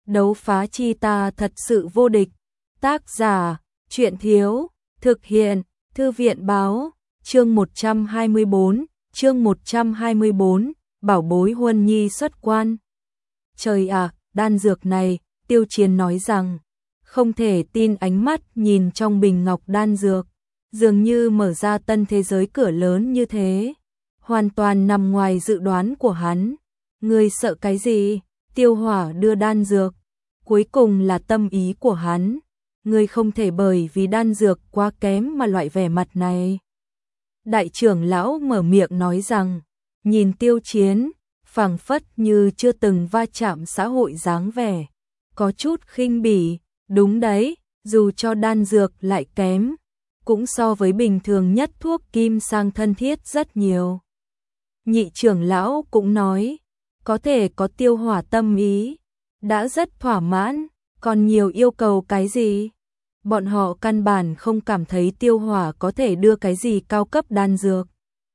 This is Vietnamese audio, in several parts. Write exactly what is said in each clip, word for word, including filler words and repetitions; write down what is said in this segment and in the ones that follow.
Đấu phá chi ta thật sự vô địch. Tác giả, Truyện Thiếu, thực hiện, Thư viện Báo, chương một trăm hai mươi bốn, chương một trăm hai mươi bốn, bảo bối Huân Nhi xuất quan. Trời ạ, đan dược này, Tiêu Chiến nói rằng, không thể tin ánh mắt nhìn trong bình ngọc đan dược, dường như mở ra tân thế giới cửa lớn như thế, hoàn toàn nằm ngoài dự đoán của hắn. Ngươi sợ cái gì? Tiêu Hỏa đưa đan dược, cuối cùng là tâm ý của hắn. Ngươi không thể bởi vì đan dược quá kém mà loại vẻ mặt này. Đại trưởng lão mở miệng nói rằng, nhìn Tiêu Chiến, phảng phất như chưa từng va chạm xã hội dáng vẻ, có chút khinh bỉ. Đúng đấy, dù cho đan dược lại kém, cũng so với bình thường nhất thuốc kim sang thân thiết rất nhiều. Nhị trưởng lão cũng nói, có thể có Tiêu Hỏa tâm ý, đã rất thỏa mãn, còn nhiều yêu cầu cái gì? Bọn họ căn bản không cảm thấy Tiêu Hỏa có thể đưa cái gì cao cấp đan dược.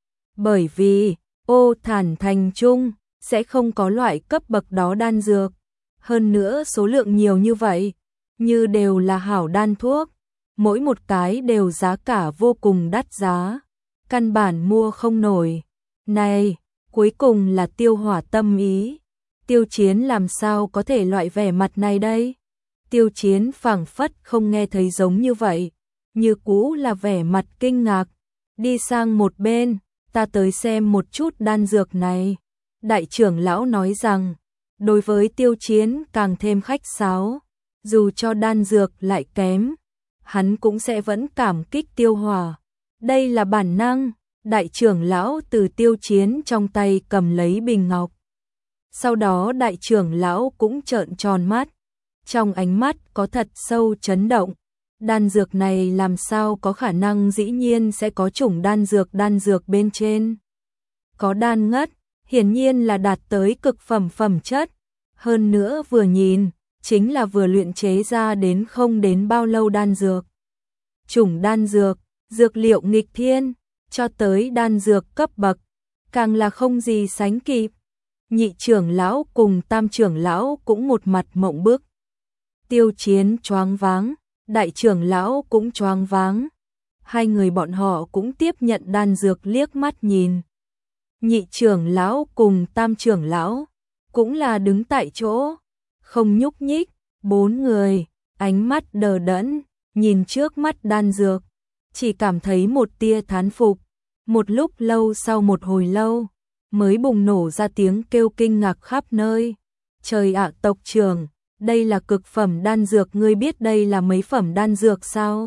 Bởi vì, Ô Thản Thành Trung sẽ không có loại cấp bậc đó đan dược. Hơn nữa số lượng nhiều như vậy, như đều là hảo đan thuốc, mỗi một cái đều giá cả vô cùng đắt giá, căn bản mua không nổi. Này, cuối cùng là Tiêu Hỏa tâm ý. Tiêu Chiến làm sao có thể loại vẻ mặt này đây? Tiêu Chiến phảng phất không nghe thấy giống như vậy, như cũ là vẻ mặt kinh ngạc. Đi sang một bên, ta tới xem một chút đan dược này. Đại trưởng lão nói rằng, đối với Tiêu Chiến càng thêm khách sáo, dù cho đan dược lại kém, hắn cũng sẽ vẫn cảm kích Tiêu Hỏa. Đây là bản năng. Đại trưởng lão từ Tiêu Chiến trong tay cầm lấy bình ngọc. Sau đó đại trưởng lão cũng trợn tròn mắt, trong ánh mắt có thật sâu chấn động. Đan dược này làm sao có khả năng dĩ nhiên sẽ có chủng đan dược đan dược bên trên. Có đan ngất, hiển nhiên là đạt tới cực phẩm phẩm chất. Hơn nữa vừa nhìn, chính là vừa luyện chế ra đến không đến bao lâu đan dược. Chủng đan dược, dược liệu nghịch thiên, cho tới đan dược cấp bậc, càng là không gì sánh kịp. Nhị trưởng lão cùng tam trưởng lão cũng một mặt mộng bức. Tiêu Chiến choáng váng, đại trưởng lão cũng choáng váng. Hai người bọn họ cũng tiếp nhận đan dược liếc mắt nhìn. Nhị trưởng lão cùng tam trưởng lão cũng là đứng tại chỗ, không nhúc nhích. Bốn người, ánh mắt đờ đẫn, nhìn trước mắt đan dược, chỉ cảm thấy một tia thán phục. Một lúc lâu sau một hồi lâu, mới bùng nổ ra tiếng kêu kinh ngạc khắp nơi. Trời ạ, tộc trưởng, đây là cực phẩm đan dược, ngươi biết đây là mấy phẩm đan dược sao?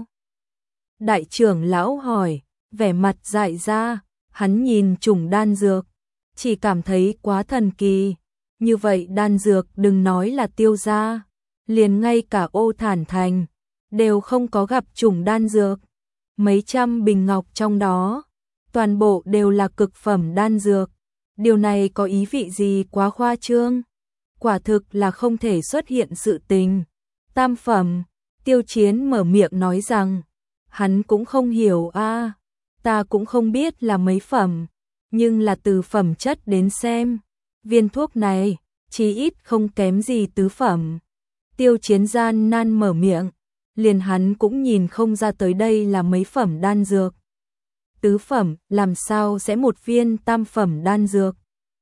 Đại trưởng lão hỏi, vẻ mặt dại ra, hắn nhìn chủng đan dược, chỉ cảm thấy quá thần kỳ. Như vậy đan dược đừng nói là Tiêu gia, liền ngay cả Ô Thản Thành, đều không có gặp chủng đan dược. Mấy trăm bình ngọc trong đó, toàn bộ đều là cực phẩm đan dược. Điều này có ý vị gì quá khoa trương? Quả thực là không thể xuất hiện sự tình. Tam phẩm, Tiêu Chiến mở miệng nói rằng, hắn cũng không hiểu a, à, ta cũng không biết là mấy phẩm, nhưng là từ phẩm chất đến xem, viên thuốc này chí ít không kém gì tứ phẩm. Tiêu Chiến gian nan mở miệng, liền hắn cũng nhìn không ra tới đây là mấy phẩm đan dược. Tứ phẩm, làm sao sẽ một viên tam phẩm đan dược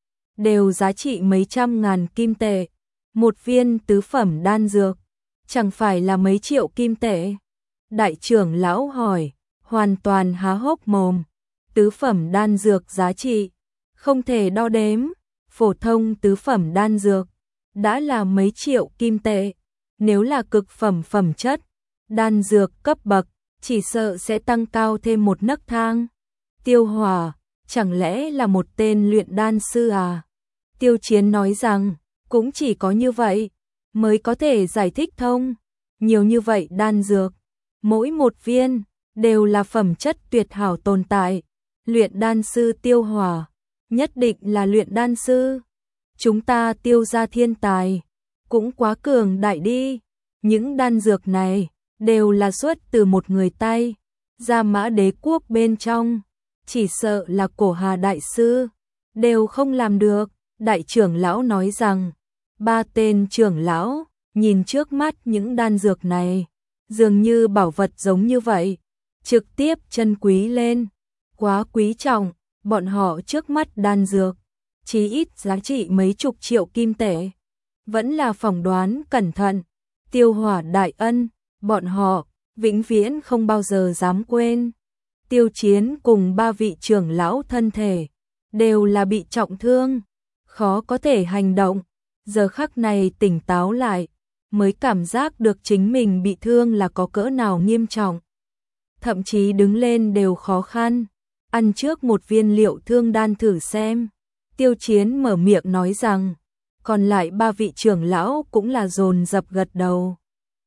đều giá trị mấy trăm ngàn kim tệ, một viên tứ phẩm đan dược chẳng phải là mấy triệu kim tệ? Đại trưởng lão hỏi, hoàn toàn há hốc mồm. Tứ phẩm đan dược giá trị không thể đo đếm, phổ thông tứ phẩm đan dược đã là mấy triệu kim tệ, nếu là cực phẩm phẩm chất đan dược cấp bậc, chỉ sợ sẽ tăng cao thêm một nấc thang. Tiêu Hỏa, chẳng lẽ là một tên luyện đan sư à? Tiêu Chiến nói rằng, cũng chỉ có như vậy mới có thể giải thích thông. Nhiều như vậy đan dược, mỗi một viên đều là phẩm chất tuyệt hảo tồn tại. Luyện đan sư Tiêu Hỏa, nhất định là luyện đan sư. Chúng ta Tiêu gia thiên tài, cũng quá cường đại đi. Những đan dược này đều là xuất từ một người tay, Gia Mã Đế quốc bên trong, chỉ sợ là Cổ Hà đại sư đều không làm được. Đại trưởng lão nói rằng, ba tên trưởng lão nhìn trước mắt những đan dược này, dường như bảo vật giống như vậy, trực tiếp chân quý lên, quá quý trọng, bọn họ trước mắt đan dược, chí ít giá trị mấy chục triệu kim tệ, vẫn là phỏng đoán cẩn thận, Tiêu Hỏa đại ân, bọn họ vĩnh viễn không bao giờ dám quên. Tiêu Chiến cùng ba vị trưởng lão thân thể đều là bị trọng thương, khó có thể hành động, giờ khắc này tỉnh táo lại, mới cảm giác được chính mình bị thương là có cỡ nào nghiêm trọng. Thậm chí đứng lên đều khó khăn, ăn trước một viên liệu thương đan thử xem. Tiêu Chiến mở miệng nói rằng, còn lại ba vị trưởng lão cũng là dồn dập gật đầu.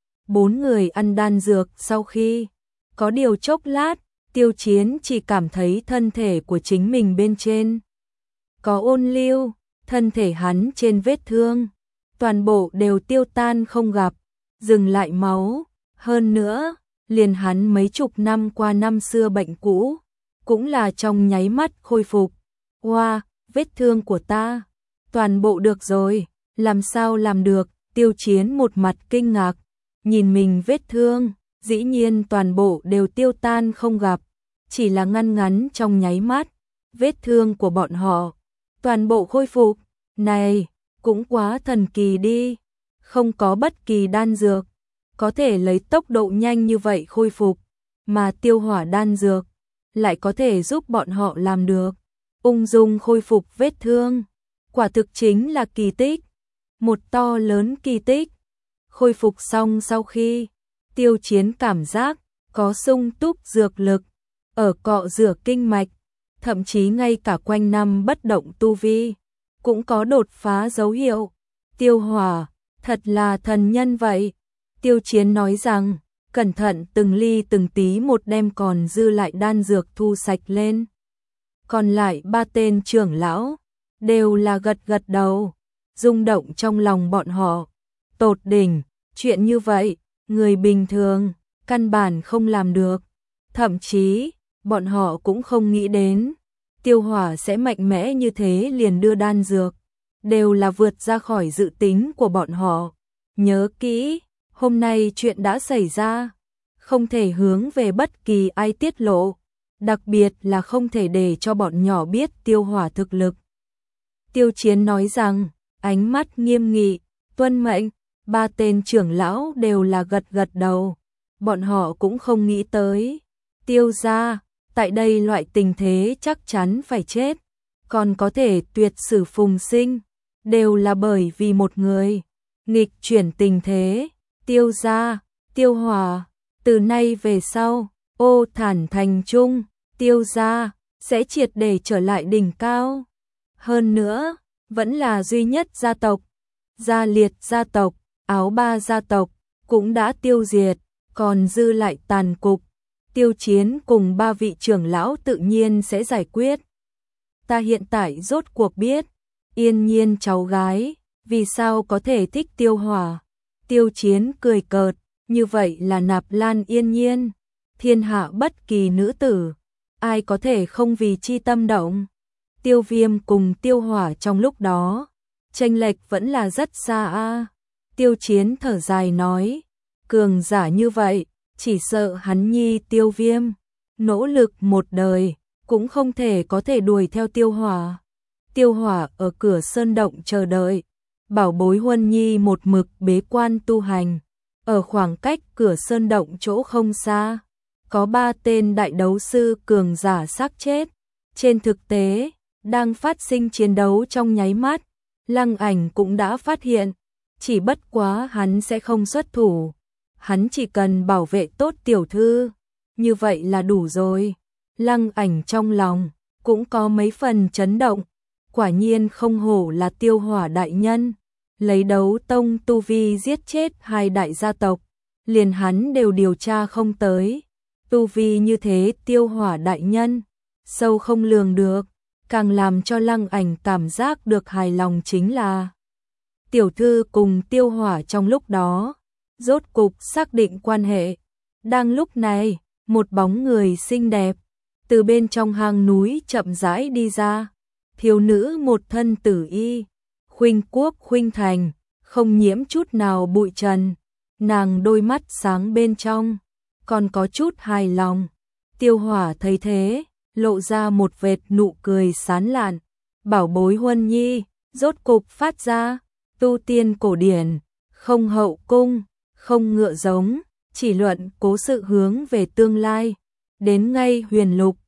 Bốn người ăn đan dược sau khi có điều chốc lát, Tiêu Chiến chỉ cảm thấy thân thể của chính mình bên trên có ôn lưu, thân thể hắn trên vết thương, toàn bộ đều tiêu tan không gặp, dừng lại máu, hơn nữa, liền hắn mấy chục năm qua năm xưa bệnh cũ, cũng là trong nháy mắt khôi phục. Wow, vết thương của ta, toàn bộ được rồi, làm sao làm được, Tiêu Chiến một mặt kinh ngạc, nhìn mình vết thương, dĩ nhiên toàn bộ đều tiêu tan không gặp, chỉ là ngăn ngắn trong nháy mắt, vết thương của bọn họ, toàn bộ khôi phục, này, cũng quá thần kỳ đi, không có bất kỳ đan dược, có thể lấy tốc độ nhanh như vậy khôi phục, mà Tiêu Hỏa đan dược, lại có thể giúp bọn họ làm được, ung dung khôi phục vết thương, quả thực chính là kỳ tích, một to lớn kỳ tích. Khôi phục xong sau khi, Tiêu Chiến cảm giác có sung túc dược lực, ở cọ rửa kinh mạch, thậm chí ngay cả quanh năm bất động tu vi, cũng có đột phá dấu hiệu. Tiêu Hỏa, thật là thần nhân vậy. Tiêu Chiến nói rằng, cẩn thận từng ly từng tí một đem còn dư lại đan dược thu sạch lên. Còn lại ba tên trưởng lão, đều là gật gật đầu, rung động trong lòng bọn họ. Tột đỉnh, chuyện như vậy, người bình thường, căn bản không làm được. Thậm chí, bọn họ cũng không nghĩ đến, Tiêu Hỏa sẽ mạnh mẽ như thế liền đưa đan dược, đều là vượt ra khỏi dự tính của bọn họ. Nhớ kỹ, hôm nay chuyện đã xảy ra, không thể hướng về bất kỳ ai tiết lộ, đặc biệt là không thể để cho bọn nhỏ biết Tiêu Hỏa thực lực. Tiêu Chiến nói rằng, ánh mắt nghiêm nghị, tuân mệnh, ba tên trưởng lão đều là gật gật đầu, bọn họ cũng không nghĩ tới. Tiêu gia, tại đây loại tình thế chắc chắn phải chết, còn có thể tuyệt sử phùng sinh, đều là bởi vì một người, nghịch chuyển tình thế. Tiêu gia, Tiêu Hỏa, từ nay về sau, Ô Thản Thành Trung, Tiêu gia sẽ triệt để trở lại đỉnh cao. Hơn nữa, vẫn là duy nhất gia tộc, Gia Liệt gia tộc, Áo Ba gia tộc cũng đã tiêu diệt, còn dư lại tàn cục. Tiêu Chiến cùng ba vị trưởng lão tự nhiên sẽ giải quyết. Ta hiện tại rốt cuộc biết, Yên Nhiên cháu gái, vì sao có thể thích Tiêu Hỏa. Tiêu Chiến cười cợt, như vậy là Nạp Lan Yên Nhiên, thiên hạ bất kỳ nữ tử, ai có thể không vì chi tâm động. Tiêu Viêm cùng Tiêu Hỏa trong lúc đó, chênh lệch vẫn là rất xa a. Tiêu Chiến thở dài nói, cường giả như vậy, chỉ sợ hắn nhi Tiêu Viêm, nỗ lực một đời, cũng không thể có thể đuổi theo Tiêu Hỏa. Tiêu Hỏa ở cửa sơn động chờ đợi, bảo bối Huân Nhi một mực bế quan tu hành, ở khoảng cách cửa sơn động chỗ không xa, có ba tên đại đấu sư cường giả xác chết. Trên thực tế, đang phát sinh chiến đấu trong nháy mắt, Lăng Ảnh cũng đã phát hiện, chỉ bất quá hắn sẽ không xuất thủ, hắn chỉ cần bảo vệ tốt tiểu thư, như vậy là đủ rồi. Lăng Ảnh trong lòng cũng có mấy phần chấn động, quả nhiên không hổ là Tiêu Hỏa đại nhân, lấy đấu tông tu vi giết chết hai đại gia tộc, liền hắn đều điều tra không tới. Tu vi như thế Tiêu Hỏa đại nhân, sâu không lường được, càng làm cho Lăng Ảnh cảm giác được hài lòng chính là tiểu thư cùng Tiêu Hỏa trong lúc đó, rốt cục xác định quan hệ. Đang lúc này, một bóng người xinh đẹp, từ bên trong hang núi chậm rãi đi ra, thiếu nữ một thân tử y, khuynh quốc khuynh thành, không nhiễm chút nào bụi trần, nàng đôi mắt sáng bên trong, còn có chút hài lòng. Tiêu Hỏa thấy thế, lộ ra một vệt nụ cười sán lạn. Bảo bối Huân Nhi, rốt cục phát ra, tu tiên cổ điển, không hậu cung, không ngựa giống, chỉ luận cố sự hướng về tương lai. Đến ngay huyền lục,